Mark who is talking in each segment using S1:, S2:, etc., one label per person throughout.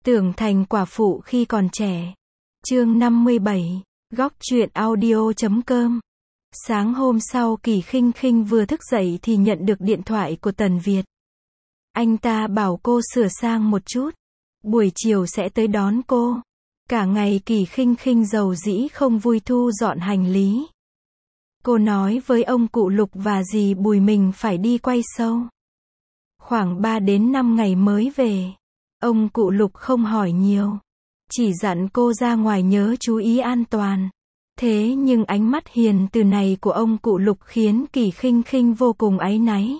S1: Tưởng thành quả phụ khi còn trẻ. Chương 57. Góc truyện audio.com. Sáng hôm sau Kỳ Khinh Khinh vừa thức dậy thì nhận được điện thoại của Tần Việt. Anh ta bảo cô sửa sang một chút, buổi chiều sẽ tới đón cô. Cả ngày Kỳ Khinh Khinh rầu rĩ không vui thu dọn hành lý. Cô nói với ông cụ Lục và dì Bùi mình phải đi quay show. Khoảng 3 đến 5 ngày mới về. Ông cụ Lục không hỏi nhiều, chỉ dặn cô ra ngoài nhớ chú ý an toàn. Thế nhưng ánh mắt hiền từ này của ông cụ Lục khiến Kỳ Khinh Khinh vô cùng áy náy.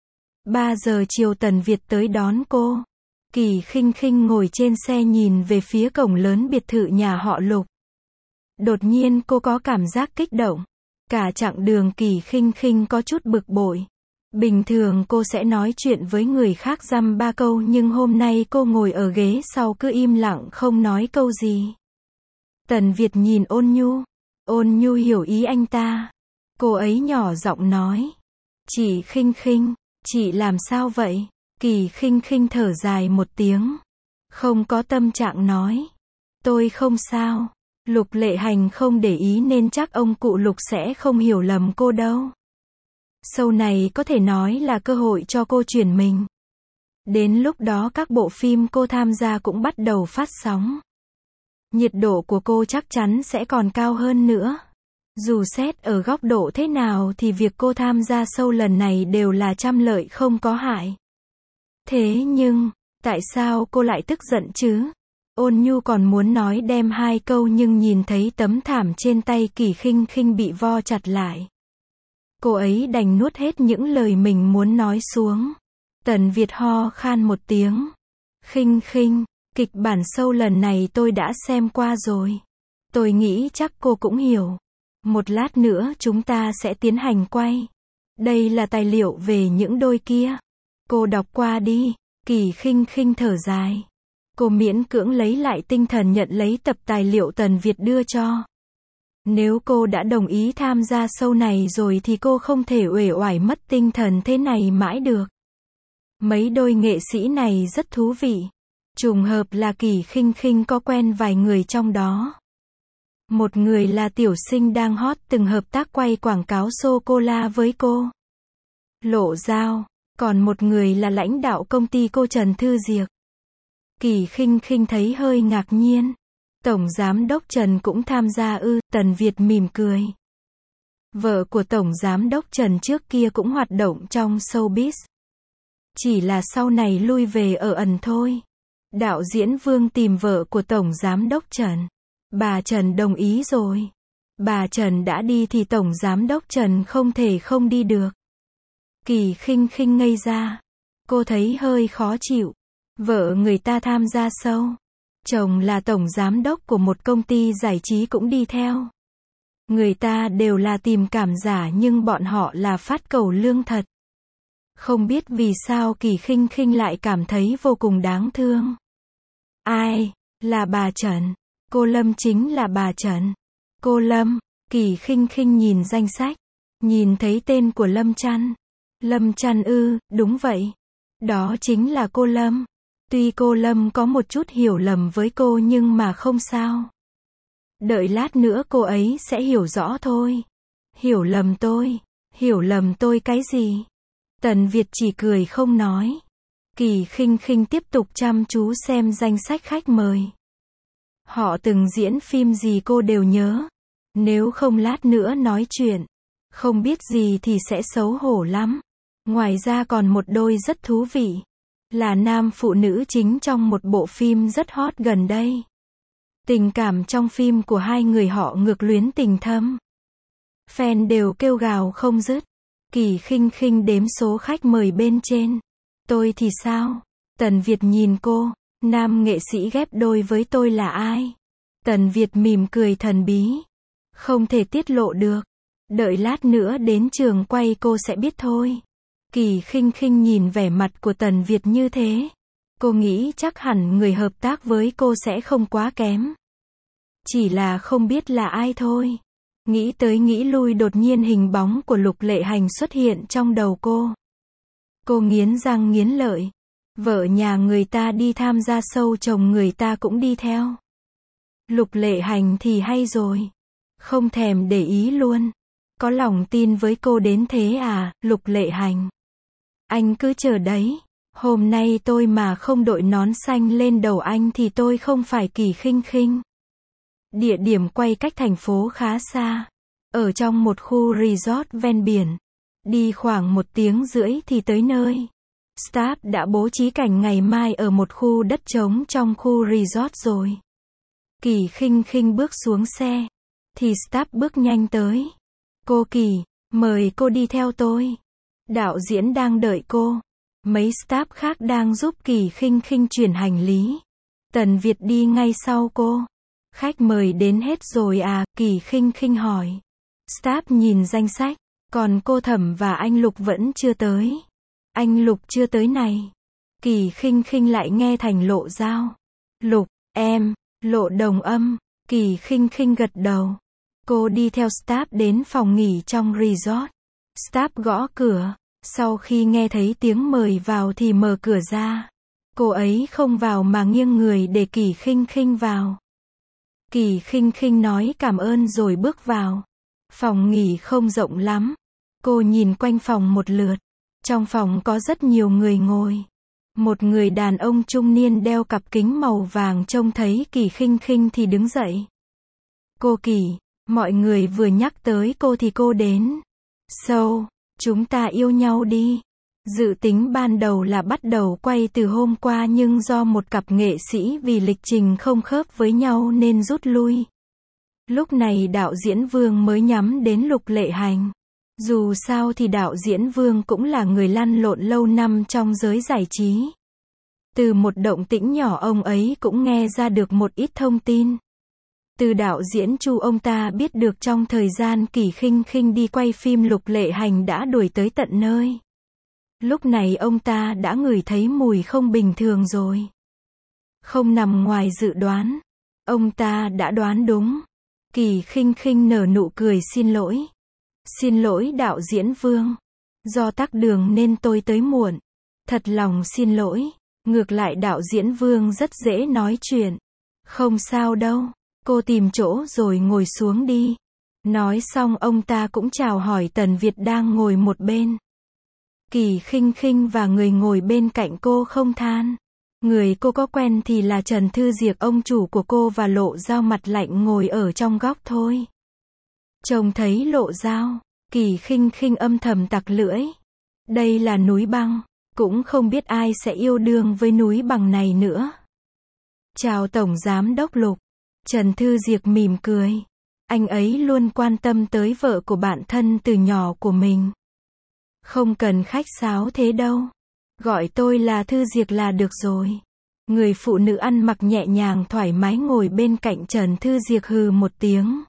S1: 3 giờ chiều Tần Việt tới đón cô. Kỳ Khinh Khinh ngồi trên xe nhìn về phía cổng lớn biệt thự nhà họ Lục. Đột nhiên cô có cảm giác kích động. Cả chặng đường Kỳ Khinh Khinh có chút bực bội. Bình thường cô sẽ nói chuyện với người khác dăm ba câu nhưng hôm nay cô ngồi ở ghế sau cứ im lặng không nói câu gì. Tần Việt nhìn Ôn Nhu. Ôn Nhu hiểu ý anh ta. Cô ấy nhỏ giọng nói. Chị Khinh Khinh, chị làm sao vậy? Kỳ Khinh Khinh thở dài một tiếng. Không có tâm trạng nói. Tôi không sao. Lục Lệ Hành không để ý nên chắc ông cụ Lục sẽ không hiểu lầm cô đâu. Show này có thể nói là cơ hội cho cô chuyển mình. Đến lúc đó các bộ phim cô tham gia cũng bắt đầu phát sóng. Nhiệt độ của cô chắc chắn sẽ còn cao hơn nữa. Dù xét ở góc độ thế nào thì việc cô tham gia show lần này đều là trăm lợi không có hại. Thế nhưng, tại sao cô lại tức giận chứ? Ôn Nhu còn muốn nói đem 2 câu nhưng nhìn thấy tấm thảm trên tay Kỳ Khinh Khinh bị vo chặt lại. Cô ấy đành nuốt hết những lời mình muốn nói xuống. Tần Việt ho khan một tiếng. Khinh Khinh, kịch bản show lần này tôi đã xem qua rồi. Tôi nghĩ chắc cô cũng hiểu. Một lát nữa chúng ta sẽ tiến hành quay. Đây là tài liệu về những đôi kia. Cô đọc qua đi. Kỳ Khinh Khinh thở dài. Cô miễn cưỡng lấy lại tinh thần nhận lấy tập tài liệu Tần Việt đưa cho. Nếu cô đã đồng ý tham gia show này rồi thì cô không thể uể oải mất tinh thần thế này mãi được. Mấy đôi nghệ sĩ này rất thú vị. Trùng hợp là Kỳ Khinh Khinh có quen vài người trong đó. Một người là tiểu sinh đang hot từng hợp tác quay quảng cáo sô-cô-la với cô. Lộ Giao. Còn một người là lãnh đạo công ty cô Trần Thư Diệc. Kỳ Khinh Khinh thấy hơi ngạc nhiên. Tổng Giám đốc Trần cũng tham gia ư? Tần Việt mỉm cười. Vợ của Tổng Giám đốc Trần trước kia cũng hoạt động trong showbiz. Chỉ là sau này lui về ở ẩn thôi. Đạo diễn Vương tìm vợ của Tổng Giám đốc Trần. Bà Trần đồng ý rồi. Bà Trần đã đi thì Tổng Giám đốc Trần không thể không đi được. Kỳ Khinh Khinh ngây ra. Cô thấy hơi khó chịu. Vợ người ta tham gia show. Chồng là tổng giám đốc của một công ty giải trí cũng đi theo. Người ta đều là tìm cảm giả nhưng bọn họ là phát cầu lương thật. Không biết vì sao Kỳ Khinh Khinh lại cảm thấy vô cùng đáng thương. Ai? Là bà Trần. Cô Lâm chính là bà Trần. Cô Lâm. Kỳ Khinh Khinh nhìn danh sách. Nhìn thấy tên của Lâm Trăn. Lâm Trăn ư? Đúng vậy. Đó chính là cô Lâm. Tuy cô Lâm có một chút hiểu lầm với cô nhưng mà không sao. Đợi lát nữa cô ấy sẽ hiểu rõ thôi. Hiểu lầm tôi? Hiểu lầm tôi cái gì? Tần Việt chỉ cười không nói. Kỳ Khinh Khinh tiếp tục chăm chú xem danh sách khách mời. Họ từng diễn phim gì cô đều nhớ. Nếu không lát nữa nói chuyện, không biết gì thì sẽ xấu hổ lắm. Ngoài ra còn một đôi rất thú vị. Là nam phụ nữ chính trong một bộ phim rất hot gần đây. Tình cảm trong phim của hai người họ ngược luyến tình thâm. Fan đều kêu gào không dứt. Kỳ Khinh Khinh đếm số khách mời bên trên. Tôi thì sao? Tần Việt nhìn cô. Nam nghệ sĩ ghép đôi với tôi là ai? Tần Việt mỉm cười thần bí. Không thể tiết lộ được. Đợi lát nữa đến trường quay cô sẽ biết thôi. Kỳ Khinh Khinh nhìn vẻ mặt của Tần Việt như thế. Cô nghĩ chắc hẳn người hợp tác với cô sẽ không quá kém. Chỉ là không biết là ai thôi. Nghĩ tới nghĩ lui đột nhiên hình bóng của Lục Lệ Hành xuất hiện trong đầu cô. Cô nghiến răng nghiến lợi. Vợ nhà người ta đi tham gia show chồng người ta cũng đi theo. Lục Lệ Hành thì hay rồi. Không thèm để ý luôn. Có lòng tin với cô đến thế à, Lục Lệ Hành. Anh cứ chờ đấy. Hôm nay tôi mà không đội nón xanh lên đầu anh thì tôi không phải Kỳ Khinh Khinh. Địa điểm quay cách thành phố khá xa. Ở trong một khu resort ven biển. Đi khoảng 1 tiếng rưỡi thì tới nơi. Staff đã bố trí cảnh ngày mai ở một khu đất trống trong khu resort rồi. Kỳ Khinh Khinh bước xuống xe. Thì staff bước nhanh tới. Cô Kỳ, mời cô đi theo tôi. Đạo diễn đang đợi cô. Mấy staff khác đang giúp Kỳ Khinh Khinh chuyển hành lý. Tần Việt đi ngay sau cô. Khách mời đến hết rồi à, Kỳ Khinh Khinh hỏi. Staff nhìn danh sách. Còn cô Thẩm và anh Lục vẫn chưa tới. Anh Lục chưa tới này. Kỳ Khinh Khinh lại nghe thành Lộ Dao. Lục, em, Lộ Đồng Âm. Kỳ Khinh Khinh gật đầu. Cô đi theo staff đến phòng nghỉ trong resort. Staff gõ cửa. Sau khi nghe thấy tiếng mời vào thì mở cửa ra. Cô ấy không vào mà nghiêng người để Kỳ Khinh Khinh vào. Kỳ Khinh Khinh nói cảm ơn rồi bước vào. Phòng nghỉ không rộng lắm. Cô nhìn quanh phòng một lượt. Trong phòng có rất nhiều người ngồi. Một người đàn ông trung niên đeo cặp kính màu vàng trông thấy Kỳ Khinh Khinh thì đứng dậy. Cô Kỳ, mọi người vừa nhắc tới cô thì cô đến. Show, chúng ta yêu nhau đi. Dự tính ban đầu là bắt đầu quay từ hôm qua nhưng do một cặp nghệ sĩ vì lịch trình không khớp với nhau nên rút lui. Lúc này đạo diễn Vương mới nhắm đến Lục Lệ Hành. Dù sao thì đạo diễn Vương cũng là người lăn lộn lâu năm trong giới giải trí. Từ một động tĩnh nhỏ ông ấy cũng nghe ra được một ít thông tin. Từ đạo diễn Chu ông ta biết được trong thời gian Kỳ Khinh Khinh đi quay phim Lục Lệ Hành đã đuổi tới tận nơi. Lúc này ông ta đã ngửi thấy mùi không bình thường rồi. Không nằm ngoài dự đoán. Ông ta đã đoán đúng. Kỳ Khinh Khinh nở nụ cười xin lỗi. Xin lỗi đạo diễn Vương. Do tắc đường nên tôi tới muộn. Thật lòng xin lỗi. Ngược lại đạo diễn Vương rất dễ nói chuyện. Không sao đâu. Cô tìm chỗ rồi ngồi xuống đi. Nói xong ông ta cũng chào hỏi Tần Việt đang ngồi một bên. Kỳ Khinh Khinh và người ngồi bên cạnh cô không than. Người cô có quen thì là Trần Thư Diệc ông chủ của cô và Lộ Dao mặt lạnh ngồi ở trong góc thôi. Trông thấy Lộ Dao, Kỳ Khinh Khinh âm thầm tặc lưỡi. Đây là núi băng, cũng không biết ai sẽ yêu đương với núi bằng này nữa. Chào Tổng Giám Đốc Lục. Trần Thư Diệc mỉm cười. Anh ấy luôn quan tâm tới vợ của bạn thân từ nhỏ của mình. Không cần khách sáo thế đâu. Gọi tôi là Thư Diệc là được rồi. Người phụ nữ ăn mặc nhẹ nhàng thoải mái ngồi bên cạnh Trần Thư Diệc hừ một tiếng.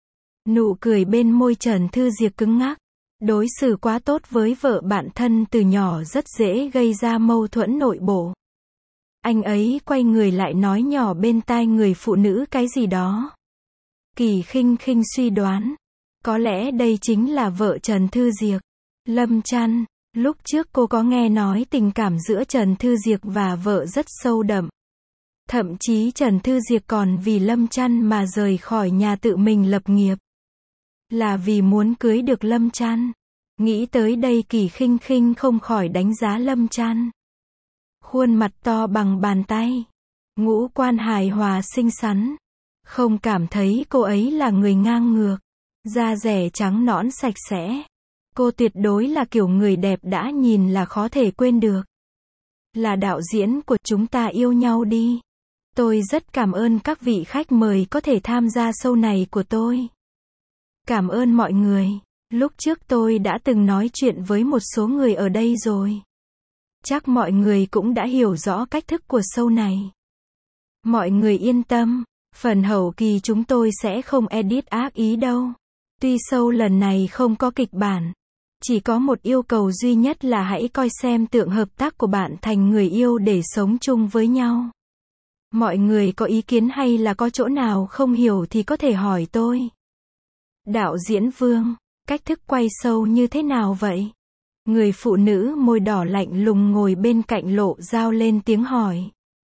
S1: Nụ cười bên môi Trần Thư Diệc cứng ngắc. Đối xử quá tốt với vợ bạn thân từ nhỏ rất dễ gây ra mâu thuẫn nội bộ. Anh ấy quay người lại nói nhỏ bên tai người phụ nữ cái gì đó. Kỳ Khinh Khinh suy đoán. Có lẽ đây chính là vợ Trần Thư Diệc. Lâm Chăn. Lúc trước cô có nghe nói tình cảm giữa Trần Thư Diệc và vợ rất sâu đậm. Thậm chí Trần Thư Diệc còn vì Lâm Chăn mà rời khỏi nhà tự mình lập nghiệp. Là vì muốn cưới được Lâm Chăn. Nghĩ tới đây Kỳ Khinh Khinh không khỏi đánh giá Lâm Chăn. Khuôn mặt to bằng bàn tay. Ngũ quan hài hòa xinh xắn. Không cảm thấy cô ấy là người ngang ngược. Da dẻ trắng nõn sạch sẽ. Cô tuyệt đối là kiểu người đẹp đã nhìn là khó thể quên được. Là đạo diễn của Chúng Ta Yêu Nhau Đi. Tôi rất cảm ơn các vị khách mời có thể tham gia show này của tôi. Cảm ơn mọi người. Lúc trước tôi đã từng nói chuyện với một số người ở đây rồi. Chắc mọi người cũng đã hiểu rõ cách thức của show này. Mọi người yên tâm. Phần hậu kỳ chúng tôi sẽ không edit ác ý đâu. Tuy show lần này không có kịch bản. Chỉ có một yêu cầu duy nhất là hãy coi xem tượng hợp tác của bạn thành người yêu để sống chung với nhau. Mọi người có ý kiến hay là có chỗ nào không hiểu thì có thể hỏi tôi. Đạo diễn Vương, cách thức quay show như thế nào vậy? Người phụ nữ môi đỏ lạnh lùng ngồi bên cạnh lộ dao lên tiếng hỏi.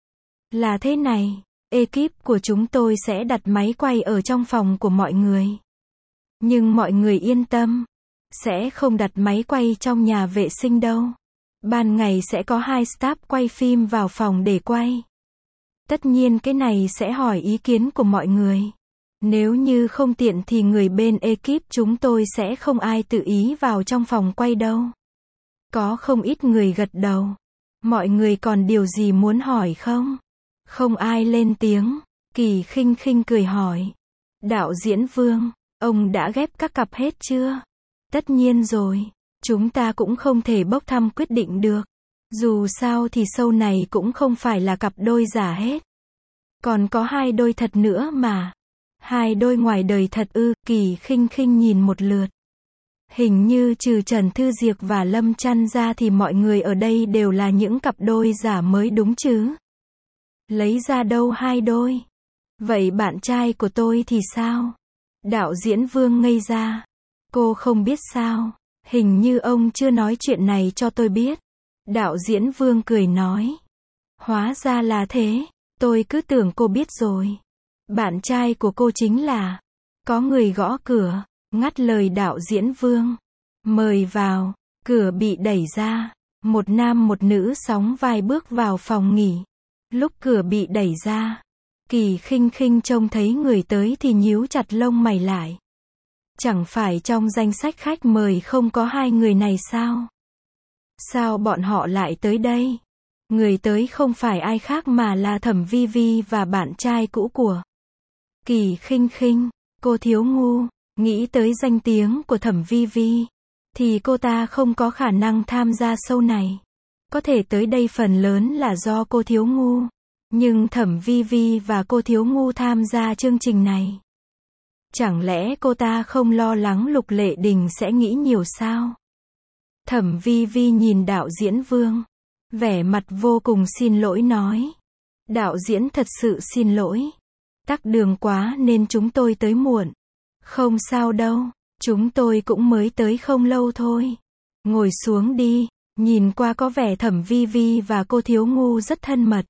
S1: Là thế này, ekip của chúng tôi sẽ đặt máy quay ở trong phòng của mọi người. Nhưng mọi người yên tâm, sẽ không đặt máy quay trong nhà vệ sinh đâu. Ban ngày sẽ có 2 staff quay phim vào phòng để quay. Tất nhiên cái này sẽ hỏi ý kiến của mọi người. Nếu như không tiện thì người bên ekip chúng tôi sẽ không ai tự ý vào trong phòng quay đâu. Có không ít người gật đầu. Mọi người còn điều gì muốn hỏi không? Không ai lên tiếng. Kỳ Khinh Khinh cười hỏi. Đạo diễn Vương, ông đã ghép các cặp hết chưa? Tất nhiên rồi. Chúng ta cũng không thể bốc thăm quyết định được. Dù sao thì show này cũng không phải là cặp đôi giả hết. Còn có 2 đôi thật nữa mà. 2 đôi ngoài đời thật ư? Kỳ Khinh Khinh nhìn một lượt. Hình như trừ Trần Thư Diệc và Lâm Chăn ra thì mọi người ở đây đều là những cặp đôi giả mới đúng chứ. Lấy ra đâu 2 đôi? Vậy bạn trai của tôi thì sao? Đạo diễn Vương ngây ra. Cô không biết sao? Hình như ông chưa nói chuyện này cho tôi biết. Đạo diễn Vương cười nói. Hóa ra là thế, tôi cứ tưởng cô biết rồi. Bạn trai của cô chính là... Có người gõ cửa, ngắt lời đạo diễn Vương. Mời vào, cửa bị đẩy ra. Một nam một nữ sóng vai bước vào phòng nghỉ. Lúc cửa bị đẩy ra, Kỳ Khinh Khinh trông thấy người tới thì nhíu chặt lông mày lại. Chẳng phải trong danh sách khách mời không có 2 người này sao? Sao bọn họ lại tới đây? Người tới không phải ai khác mà là Thẩm Vi Vi và bạn trai cũ của Kỳ Khinh Khinh. Cô thiếu ngu, nghĩ tới danh tiếng của Thẩm Vi Vi, thì cô ta không có khả năng tham gia show này. Có thể tới đây phần lớn là do cô thiếu ngu. Nhưng Thẩm Vi Vi và cô thiếu ngu tham gia chương trình này. Chẳng lẽ cô ta không lo lắng Lục Lệ Đình sẽ nghĩ nhiều sao? Thẩm Vi Vi nhìn đạo diễn Vương. Vẻ mặt vô cùng xin lỗi nói. Đạo diễn thật sự xin lỗi. Tắc đường quá nên chúng tôi tới muộn. Không sao đâu, chúng tôi cũng mới tới không lâu thôi. Ngồi xuống đi. Nhìn qua có vẻ Thẩm Vi Vi và cô thiếu ngu rất thân mật.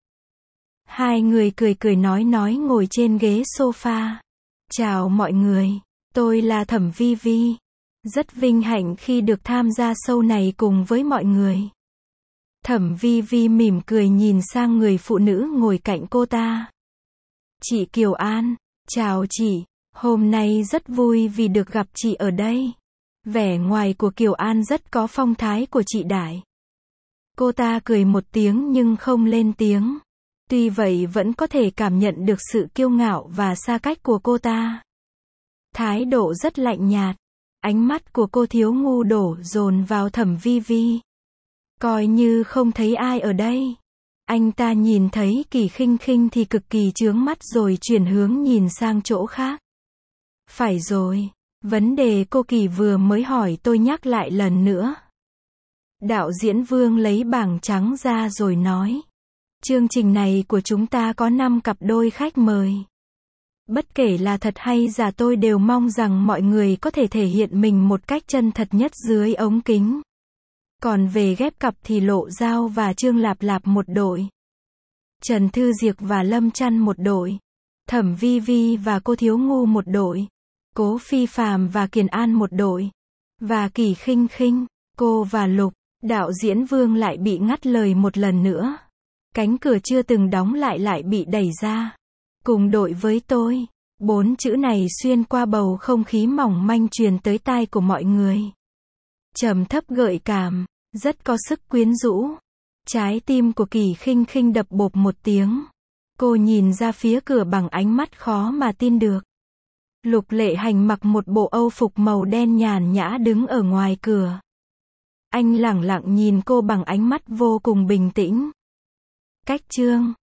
S1: 2 người cười cười nói ngồi trên ghế sofa. Chào mọi người, tôi là Thẩm Vi Vi. Rất vinh hạnh khi được tham gia show này cùng với mọi người. Thẩm Vi Vi mỉm cười nhìn sang người phụ nữ ngồi cạnh cô ta. Chị Kiều An, chào chị, hôm nay rất vui vì được gặp chị ở đây. Vẻ ngoài của Kiều An rất có phong thái của chị Đại. Cô ta cười một tiếng nhưng không lên tiếng. Tuy vậy vẫn có thể cảm nhận được sự kiêu ngạo và xa cách của cô ta. Thái độ rất lạnh nhạt. Ánh mắt của cô thiếu ngu đổ dồn vào Thẩm Vi Vi. Coi như không thấy ai ở đây. Anh ta nhìn thấy Kỳ Khinh Khinh thì cực kỳ chướng mắt rồi chuyển hướng nhìn sang chỗ khác. Phải rồi, vấn đề cô Kỳ vừa mới hỏi tôi nhắc lại lần nữa. Đạo diễn Vương lấy bảng trắng ra rồi nói. Chương trình này của chúng ta có 5 cặp đôi khách mời. Bất kể là thật hay giả tôi đều mong rằng mọi người có thể thể hiện mình một cách chân thật nhất dưới ống kính. Còn về ghép cặp thì Lộ Dao và Trương Lạp Lạp một đội. Trần Thư Diệc và Lâm Chăn một đội. Thẩm Vi Vi và cô thiếu ngu một đội. Cố Phi Phàm và Kiền An một đội. Và Kỳ Khinh Khinh, cô và Lục. Đạo diễn Vương lại bị ngắt lời một lần nữa. Cánh cửa chưa từng đóng lại bị đẩy ra. Cùng đội với tôi. 4 chữ này xuyên qua bầu không khí mỏng manh truyền tới tai của mọi người. Trầm thấp gợi cảm, rất có sức quyến rũ. Trái tim của Kỳ Khinh Khinh đập bộp một tiếng. Cô nhìn ra phía cửa bằng ánh mắt khó mà tin được. Lục Lệ Hành mặc một bộ âu phục màu đen nhàn nhã đứng ở ngoài cửa. Anh lẳng lặng nhìn cô bằng ánh mắt vô cùng bình tĩnh. Cách chương